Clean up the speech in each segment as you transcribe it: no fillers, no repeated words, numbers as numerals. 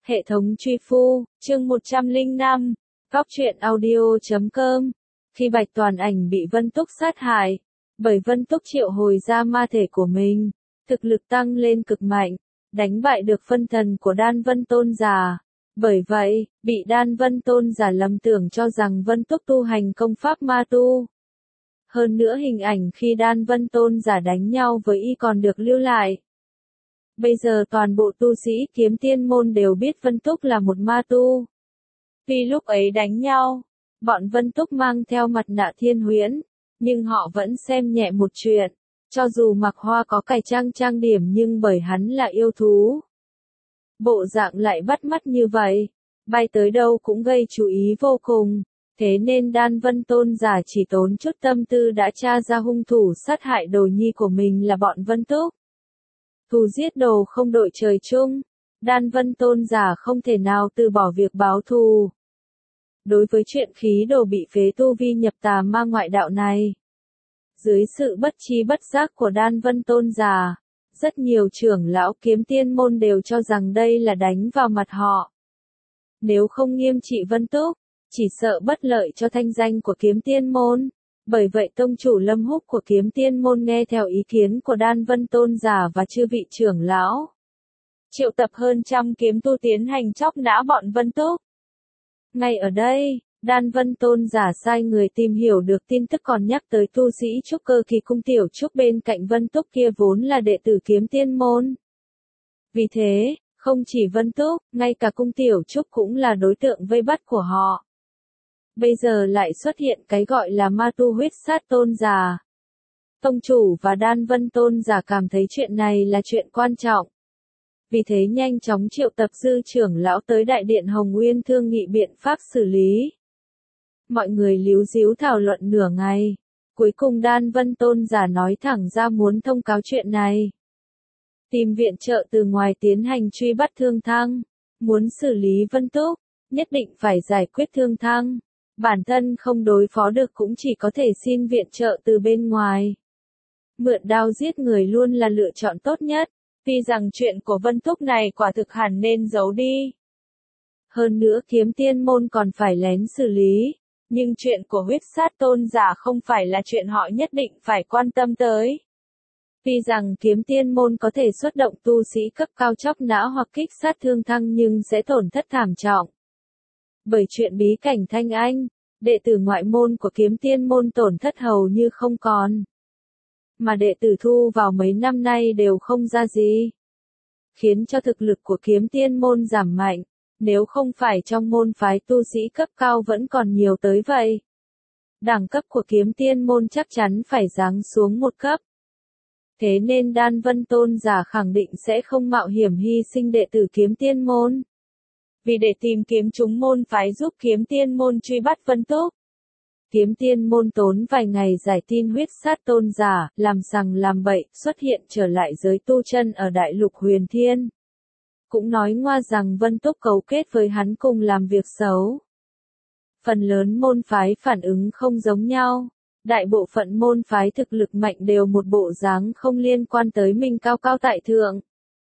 Hệ thống truy phu, chương 105, góc truyện audio.com. Khi Bạch Toàn Ảnh bị Vân Túc sát hại, bởi Vân Túc triệu hồi ra ma thể của mình, thực lực tăng lên cực mạnh, đánh bại được phân thần của Đan Vân Tôn giả. Bởi vậy, bị Đan Vân Tôn giả lầm tưởng cho rằng Vân Túc tu hành công pháp ma tu. Hơn nữa hình ảnh khi Đan Vân Tôn giả đánh nhau với y còn được lưu lại. Bây giờ toàn bộ tu sĩ Kiếm Tiên môn đều biết Vân Túc là một ma tu. Vì lúc ấy đánh nhau, bọn Vân Túc mang theo mặt nạ thiên huyễn, nhưng họ vẫn xem nhẹ một chuyện, cho dù Mặc Hoa có cải trang điểm nhưng bởi hắn là yêu thú. Bộ dạng lại bắt mắt như vậy, bay tới đâu cũng gây chú ý vô cùng, thế nên Đan Vân Tôn giả chỉ tốn chút tâm tư đã tra ra hung thủ sát hại đồ nhi của mình là bọn Vân Túc. Thù giết đồ không đội trời chung, Đan Vân Tôn giả không thể nào từ bỏ việc báo thù. Đối với chuyện khí đồ bị phế tu vi nhập tà ma ngoại đạo này, dưới sự bất tri bất giác của Đan Vân Tôn giả, rất nhiều trưởng lão Kiếm Tiên môn đều cho rằng đây là đánh vào mặt họ. Nếu không nghiêm trị Vân Túc, chỉ sợ bất lợi cho thanh danh của Kiếm Tiên môn. Bởi vậy tông chủ Lâm Húc của Kiếm Tiên môn nghe theo ý kiến của Đan Vân Tôn giả và chư vị trưởng lão, triệu tập hơn trăm kiếm tu tiến hành chóc nã bọn Vân Túc. Ngay ở đây, Đan Vân Tôn giả sai người tìm hiểu được tin tức còn nhắc tới tu sĩ trúc cơ kỳ cung tiểu trúc bên cạnh Vân Túc kia vốn là đệ tử Kiếm Tiên môn. Vì thế, không chỉ Vân Túc, ngay cả cung tiểu trúc cũng là đối tượng vây bắt của họ. Bây giờ lại xuất hiện cái gọi là ma tu huyết sát tôn giả. Tông chủ và Đan Vân Tôn giả cảm thấy chuyện này là chuyện quan trọng. Vì thế nhanh chóng triệu tập dư trưởng lão tới đại điện Hồng Nguyên thương nghị biện pháp xử lý. Mọi người líu díu thảo luận nửa ngày. Cuối cùng Đan Vân Tôn giả nói thẳng ra muốn thông cáo chuyện này. Tìm viện trợ từ ngoài tiến hành truy bắt Thương Thăng. Muốn xử lý Vân Túc, nhất định phải giải quyết Thương Thăng. Bản thân không đối phó được cũng chỉ có thể xin viện trợ từ bên ngoài. Mượn đao giết người luôn là lựa chọn tốt nhất, vì rằng chuyện của Vân Túc này quả thực hẳn nên giấu đi. Hơn nữa Kiếm Tiên môn còn phải lén xử lý, nhưng chuyện của huyết sát tôn giả không phải là chuyện họ nhất định phải quan tâm tới. Vì rằng Kiếm Tiên môn có thể xuất động tu sĩ cấp cao chóc nã hoặc kích sát Thương Thăng nhưng sẽ tổn thất thảm trọng. Bởi chuyện bí cảnh Thanh Anh, đệ tử ngoại môn của Kiếm Tiên môn tổn thất hầu như không còn. Mà đệ tử thu vào mấy năm nay đều không ra gì. Khiến cho thực lực của Kiếm Tiên môn giảm mạnh, nếu không phải trong môn phái tu sĩ cấp cao vẫn còn nhiều tới vậy. Đẳng cấp của Kiếm Tiên môn chắc chắn phải giáng xuống một cấp. Thế nên Đan Vân Tôn giả khẳng định sẽ không mạo hiểm hy sinh đệ tử Kiếm Tiên môn. Vì để tìm kiếm chúng môn phái giúp Kiếm Tiên môn truy bắt Vân Túc. Kiếm Tiên môn tốn vài ngày giải tin huyết sát tôn giả, làm sằng làm bậy, xuất hiện trở lại giới tu chân ở đại lục Huyền Thiên. Cũng nói ngoa rằng Vân Túc cấu kết với hắn cùng làm việc xấu. Phần lớn môn phái phản ứng không giống nhau. Đại bộ phận môn phái thực lực mạnh đều một bộ dáng không liên quan tới mình cao cao tại thượng.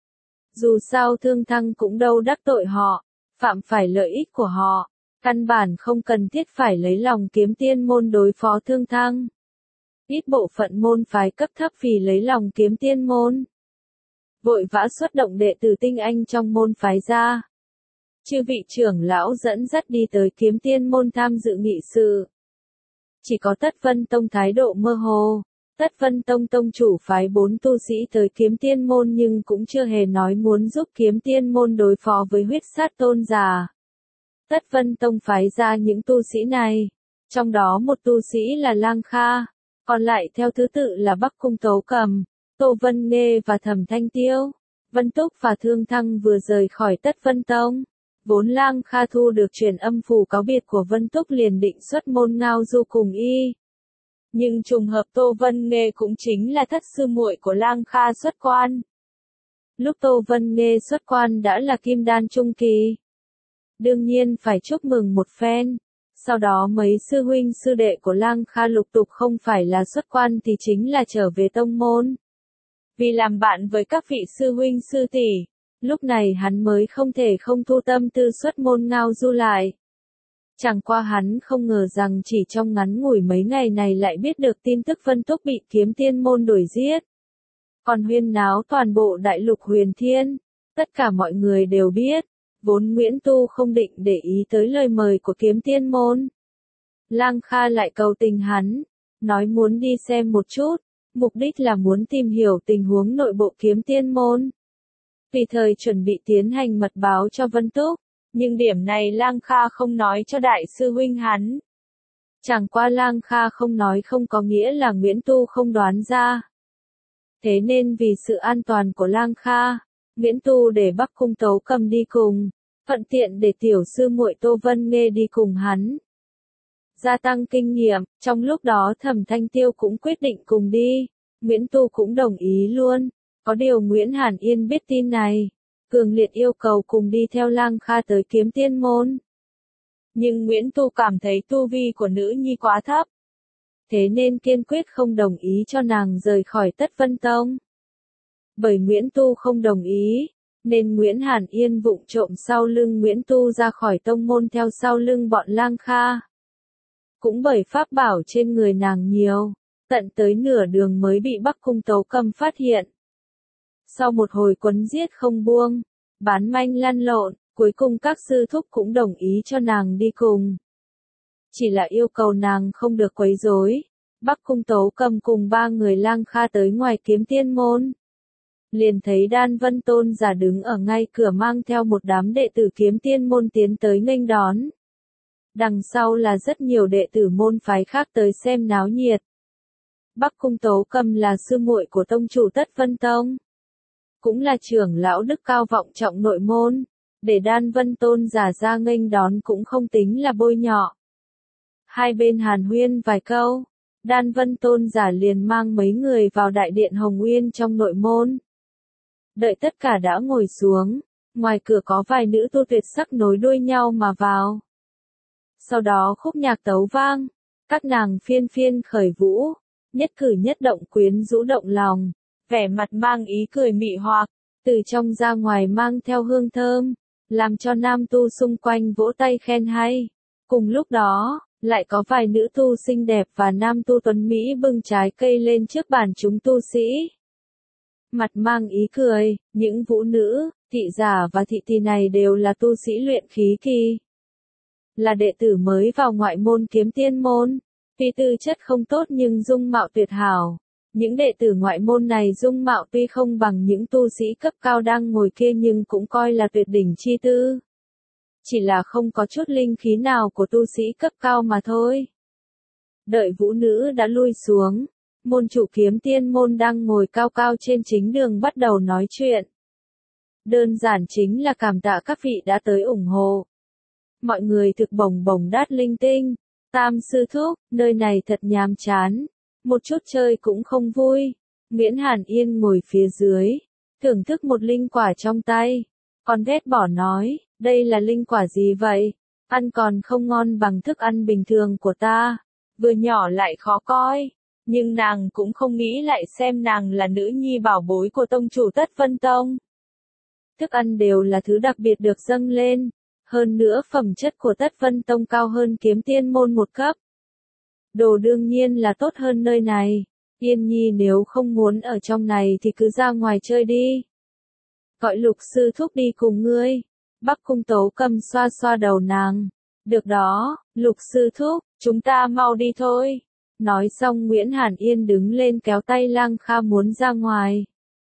Dù sao Thương Thăng cũng đâu đắc tội họ, phạm phải lợi ích của họ. Căn bản không cần thiết phải lấy lòng Kiếm Tiên môn đối phó Thương Thăng. Ít bộ phận môn phái cấp thấp vì lấy lòng Kiếm Tiên môn, vội vã xuất động đệ tử tinh anh trong môn phái ra. Chư vị trưởng lão dẫn dắt đi tới Kiếm Tiên môn tham dự nghị sự. Chỉ có Tất Vân Tông thái độ mơ hồ. Tất Vân Tông tông chủ phái 4 tu sĩ tới Kiếm Tiên môn nhưng cũng chưa hề nói muốn giúp Kiếm Tiên môn đối phó với huyết sát tôn giả. Tất Vân Tông phái ra những tu sĩ này, trong đó một tu sĩ là Lang Kha, còn lại theo thứ tự là Bắc Cung Tấu Cầm, Tô Vân Nghê và Thẩm Thanh Tiêu. Vân Túc và Thương Thăng vừa rời khỏi Tất Vân Tông, vốn Lang Kha thu được truyền âm phù cáo biệt của Vân Túc liền định xuất môn ngao du cùng y. Nhưng trùng hợp Tô Vân Nghê cũng chính là thất sư muội của Lang Kha xuất quan. Lúc Tô Vân Nghê xuất quan đã là kim đan trung kỳ. Đương nhiên phải chúc mừng một phen. Sau đó mấy sư huynh sư đệ của Lang Kha lục tục không phải là xuất quan thì chính là trở về tông môn. Vì làm bạn với các vị sư huynh sư tỷ, Lúc này hắn mới không thể không thu tâm tư xuất môn ngao du lại. Chẳng qua hắn không ngờ rằng chỉ trong ngắn ngủi mấy ngày này lại biết được tin tức Vân Túc bị Kiếm Tiên môn đuổi giết. Còn huyên náo toàn bộ đại lục Huyền Thiên, tất cả mọi người đều biết, vốn Nguyễn Tu không định để ý tới lời mời của Kiếm Tiên môn. Lang Kha lại cầu tình hắn, nói muốn đi xem một chút, mục đích là muốn tìm hiểu tình huống nội bộ Kiếm Tiên môn. Tùy thời chuẩn bị tiến hành mật báo cho Vân Túc, nhưng điểm này Lang Kha không nói cho đại sư huynh hắn. Chẳng qua Lang Kha không nói không có nghĩa là Nguyễn Tu không đoán ra. Thế nên vì sự an toàn của Lang Kha, Nguyễn Tu để Bắc Cung Tấu Cầm đi cùng, thuận tiện để tiểu sư muội Tô Vân Nghê đi cùng hắn. Gia tăng kinh nghiệm, trong lúc đó Thẩm Thanh Tiêu cũng quyết định cùng đi, Nguyễn Tu cũng đồng ý luôn. Có điều Nguyễn Hàn Yên biết tin này, cường liệt yêu cầu cùng đi theo Lang Kha tới Kiếm Tiên môn. Nhưng Nguyễn Tu cảm thấy tu vi của nữ nhi quá thấp, thế nên kiên quyết không đồng ý cho nàng rời khỏi Tất Vân Tông. Bởi Nguyễn Tu không đồng ý, nên Nguyễn Hàn Yên vụng trộm sau lưng Nguyễn Tu ra khỏi tông môn theo sau lưng bọn Lang Kha. Cũng bởi pháp bảo trên người nàng nhiều, tận tới nửa đường mới bị Bắc Cung Tấu Cầm phát hiện. Sau một hồi quấn giết không buông, bán manh lăn lộn, cuối cùng các sư thúc cũng đồng ý cho nàng đi cùng. Chỉ là yêu cầu nàng không được quấy rối. Bắc Cung Tấu Cầm cùng 3 người Lang Kha tới ngoài Kiếm Tiên môn. Liền thấy Đan Vân Tôn giả đứng ở ngay cửa mang theo một đám đệ tử Kiếm Tiên môn tiến tới nghênh đón. Đằng sau là rất nhiều đệ tử môn phái khác tới xem náo nhiệt. Bắc Cung Tấu Cầm là sư muội của tông chủ Tất Vân Tông, cũng là trưởng lão đức cao vọng trọng nội môn, để Đan Vân Tôn giả ra nghênh đón cũng không tính là bôi nhọ. Hai bên hàn huyên vài câu, Đan Vân Tôn giả liền mang mấy người vào đại điện Hồng Uyên trong nội môn. Đợi tất cả đã ngồi xuống, ngoài cửa có vài nữ tu tuyệt sắc nối đuôi nhau mà vào. Sau đó khúc nhạc tấu vang, các nàng phiên phiên khởi vũ, nhất cử nhất động quyến rũ động lòng, vẻ mặt mang ý cười mị hoặc, từ trong ra ngoài mang theo hương thơm, làm cho nam tu xung quanh vỗ tay khen hay. Cùng lúc đó, lại có vài nữ tu xinh đẹp và nam tu tuấn Mỹ bưng trái cây lên trước bàn chúng tu sĩ. Mặt mang ý cười, những vũ nữ, thị giả và thị tỳ này đều là tu sĩ luyện khí kỳ. Là đệ tử mới vào ngoại môn Kiếm Tiên môn, tuy tư chất không tốt nhưng dung mạo tuyệt hảo. Những đệ tử ngoại môn này dung mạo tuy không bằng những tu sĩ cấp cao đang ngồi kia nhưng cũng coi là tuyệt đỉnh chi tư. Chỉ là không có chút linh khí nào của tu sĩ cấp cao mà thôi. Đợi vũ nữ đã lui xuống, môn chủ Kiếm Tiên môn đang ngồi cao cao trên chính đường bắt đầu nói chuyện. Đơn giản chính là cảm tạ các vị đã tới ủng hộ. Mọi người thực bồng bồng đát linh tinh. Tam sư thúc, nơi này thật nhàm chán. Một chút chơi cũng không vui. Nguyễn Hàn Yên ngồi phía dưới, thưởng thức một linh quả trong tay. Còn ghét bỏ nói, đây là linh quả gì vậy? Ăn còn không ngon bằng thức ăn bình thường của ta. Vừa nhỏ lại khó coi. Nhưng nàng cũng không nghĩ lại xem nàng là nữ nhi bảo bối của tông chủ Tất Vân Tông. Thức ăn đều là thứ đặc biệt được dâng lên. Hơn nữa phẩm chất của Tất Vân Tông cao hơn Kiếm Tiên môn một cấp. Đồ đương nhiên là tốt hơn nơi này. Yên Nhi nếu không muốn ở trong này thì cứ ra ngoài chơi đi. Gọi Lục sư thúc đi cùng ngươi. Bắc Cung Tấu Cầm xoa xoa đầu nàng. Được đó, Lục sư thúc, chúng ta mau đi thôi. Nói xong Nguyễn Hàn Yên đứng lên kéo tay Lang Kha muốn ra ngoài.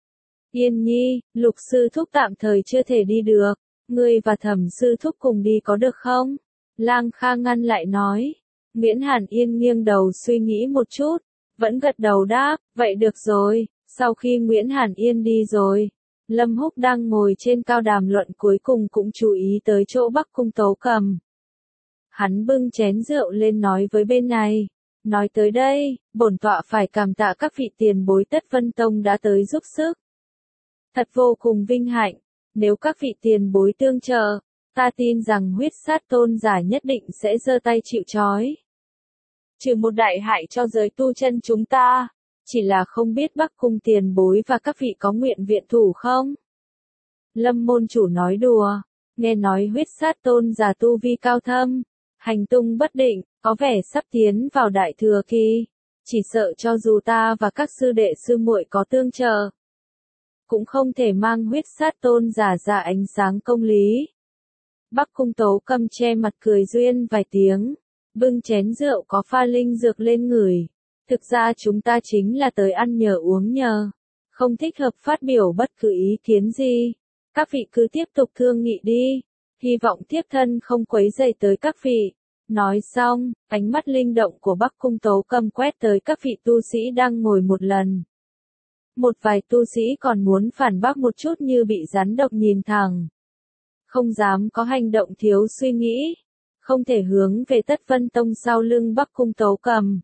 Yên Nhi, Lục sư thúc tạm thời chưa thể đi được. Ngươi và Thẩm sư thúc cùng đi có được không? Lang Kha ngăn lại nói. Nguyễn Hàn Yên nghiêng đầu suy nghĩ một chút, vẫn gật đầu đáp, vậy được rồi. Sau khi Nguyễn Hàn Yên đi rồi, Lâm Húc đang ngồi trên cao đàm luận cuối cùng cũng chú ý tới chỗ Bắc Cung Tấu Cầm. Hắn bưng chén rượu lên nói với bên này, nói tới đây, bổn tọa phải cảm tạ các vị tiền bối Tất Vân Tông đã tới giúp sức. Thật vô cùng vinh hạnh, nếu các vị tiền bối tương trợ, ta tin rằng huyết sát tôn giả nhất định sẽ giơ tay chịu trói. Trừ một đại hại cho giới tu chân chúng ta, chỉ là không biết Bắc Cung tiền bối và các vị có nguyện viện thủ không? Lâm môn chủ nói đùa, nghe nói huyết sát tôn giả tu vi cao thâm, hành tung bất định, có vẻ sắp tiến vào đại thừa kỳ, chỉ sợ cho dù ta và các sư đệ sư muội có tương trợ, cũng không thể mang huyết sát tôn giả ra ánh sáng công lý. Bắc Cung Tấu Cầm che mặt cười duyên vài tiếng, bưng chén rượu có pha linh dược lên ngửi. Thực ra chúng ta chính là tới ăn nhờ uống nhờ, không thích hợp phát biểu bất cứ ý kiến gì. Các vị cứ tiếp tục thương nghị đi, hy vọng thiếp thân không quấy rầy tới các vị. Nói xong, ánh mắt linh động của Bắc Cung Tấu Cầm quét tới các vị tu sĩ đang ngồi một lần. Một vài tu sĩ còn muốn phản bác một chút như bị rắn độc nhìn thẳng. Không dám có hành động thiếu suy nghĩ, không thể hướng về Tất Vân Tông sau lưng Bắc Cung Tấu Cầm.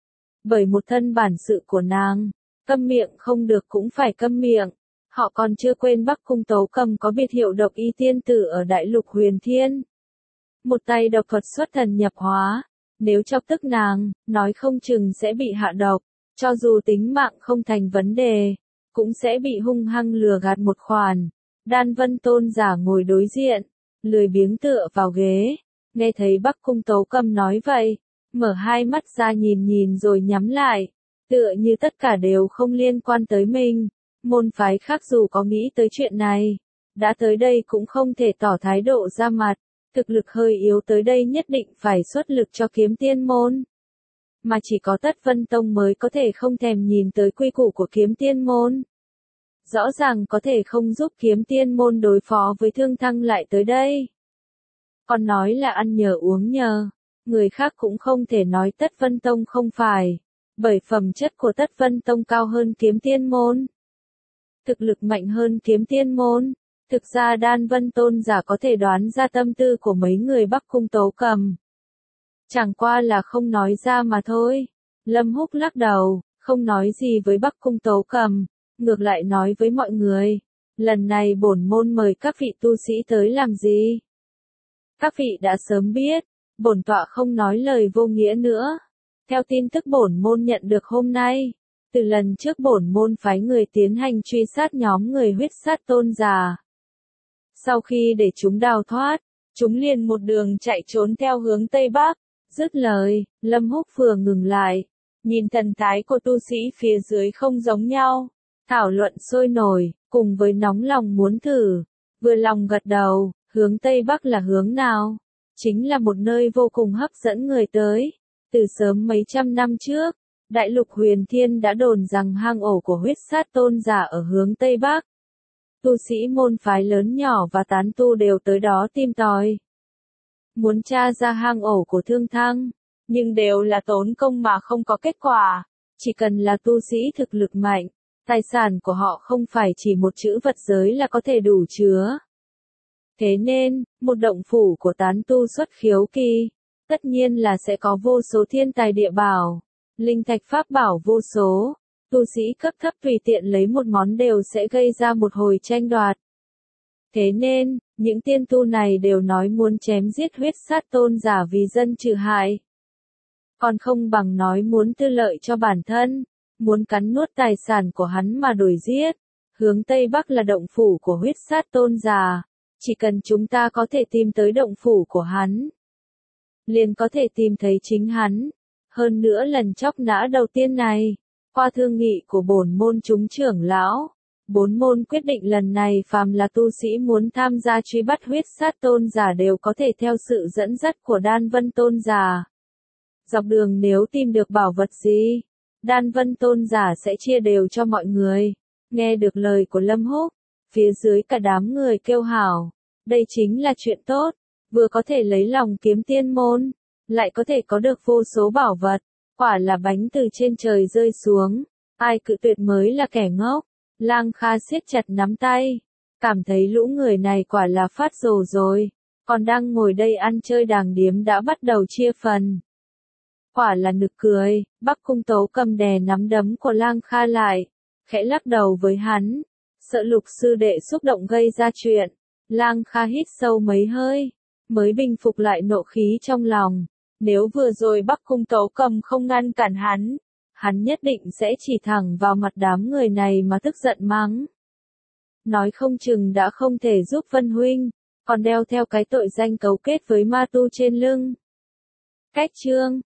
Bởi một thân bản sự của nàng, câm miệng không được cũng phải câm miệng. Họ còn chưa quên Bắc Cung Tấu Cầm có biệt hiệu độc y tiên tử ở Đại Lục Huyền Thiên. Một tay độc thuật xuất thần nhập hóa, nếu chọc tức nàng, nói không chừng sẽ bị hạ độc, cho dù tính mạng không thành vấn đề, cũng sẽ bị hung hăng lừa gạt một khoản. Đan Vân Tôn giả ngồi đối diện, lười biếng tựa vào ghế, nghe thấy Bắc Cung Tấu Cầm nói vậy, mở hai mắt ra nhìn nhìn rồi nhắm lại, tựa như tất cả đều không liên quan tới mình. Môn phái khác dù có nghĩ tới chuyện này, đã tới đây cũng không thể tỏ thái độ ra mặt, thực lực hơi yếu tới đây nhất định phải xuất lực cho Kiếm Tiên môn. Mà chỉ có Tất Vân Tông mới có thể không thèm nhìn tới quy củ của Kiếm Tiên môn. Rõ ràng có thể không giúp Kiếm Tiên môn đối phó với Thương Thăng lại tới đây. Còn nói là ăn nhờ uống nhờ, người khác cũng không thể nói Tất Vân Tông không phải, bởi phẩm chất của Tất Vân Tông cao hơn Kiếm Tiên môn. Thực lực mạnh hơn Kiếm Tiên môn, thực ra Đan Vân Tôn giả có thể đoán ra tâm tư của mấy người Bắc Cung Tấu Cầm. Chẳng qua là không nói ra mà thôi. Lâm Húc lắc đầu, không nói gì với Bắc Cung Tấu Cầm, ngược lại nói với mọi người, lần này bổn môn mời các vị tu sĩ tới làm gì? Các vị đã sớm biết, bổn tọa không nói lời vô nghĩa nữa. Theo tin tức bổn môn nhận được hôm nay, từ lần trước bổn môn phái người tiến hành truy sát nhóm người huyết sát tôn giả. Sau khi để chúng đào thoát, chúng liền một đường chạy trốn theo hướng Tây Bắc. Dứt lời, Lâm Húc vừa ngừng lại, nhìn thần thái của tu sĩ phía dưới không giống nhau, thảo luận sôi nổi, cùng với nóng lòng muốn thử, vừa lòng gật đầu, hướng Tây Bắc là hướng nào? Chính là một nơi vô cùng hấp dẫn người tới. Từ sớm mấy trăm năm trước, Đại Lục Huyền Thiên đã đồn rằng hang ổ của huyết sát tôn giả ở hướng Tây Bắc. Tu sĩ môn phái lớn nhỏ và tán tu đều tới đó tìm tòi. Muốn tra ra hang ổ của Thương Thăng, nhưng đều là tốn công mà không có kết quả. Chỉ cần là tu sĩ thực lực mạnh, tài sản của họ không phải chỉ một chữ vật giới là có thể đủ chứa. Thế nên, một động phủ của tán tu xuất khiếu kỳ, tất nhiên là sẽ có vô số thiên tài địa bảo, linh thạch pháp bảo vô số. Tu sĩ cấp thấp tùy tiện lấy một món đều sẽ gây ra một hồi tranh đoạt. Thế nên, những tiên tu này đều nói muốn chém giết huyết sát tôn giả vì dân trừ hại. Còn không bằng nói muốn tư lợi cho bản thân, muốn cắn nuốt tài sản của hắn mà đuổi giết. Hướng Tây Bắc là động phủ của huyết sát tôn giả, chỉ cần chúng ta có thể tìm tới động phủ của hắn, liền có thể tìm thấy chính hắn. Hơn nữa lần chóc nã đầu tiên này, qua thương nghị của bổn môn chúng trưởng lão, 4 môn quyết định lần này phàm là tu sĩ muốn tham gia truy bắt huyết sát tôn giả đều có thể theo sự dẫn dắt của Đan Vân Tôn giả. Dọc đường nếu tìm được bảo vật gì, Đan Vân Tôn giả sẽ chia đều cho mọi người. Nghe được lời của Lâm Húc, phía dưới cả đám người kêu hào, đây chính là chuyện tốt, vừa có thể lấy lòng Kiếm Tiên môn, lại có thể có được vô số bảo vật, quả là bánh từ trên trời rơi xuống, ai cự tuyệt mới là kẻ ngốc. Lang Kha siết chặt nắm tay, cảm thấy lũ người này quả là phát rồ rồi, còn đang ngồi đây ăn chơi đàng điếm đã bắt đầu chia phần. Quả là nực cười, Bắc Cung Tấu Cầm đè nắm đấm của Lang Kha lại, khẽ lắc đầu với hắn, sợ Lục sư đệ xúc động gây ra chuyện. Lang Kha hít sâu mấy hơi, mới bình phục lại nộ khí trong lòng, nếu vừa rồi Bắc Cung Tấu Cầm không ngăn cản hắn nhất định sẽ chỉ thẳng vào mặt đám người này mà tức giận mắng. nói không chừng đã không thể giúp Vân huynh, còn đeo theo cái tội danh cấu kết với ma tu trên lưng. Cách chương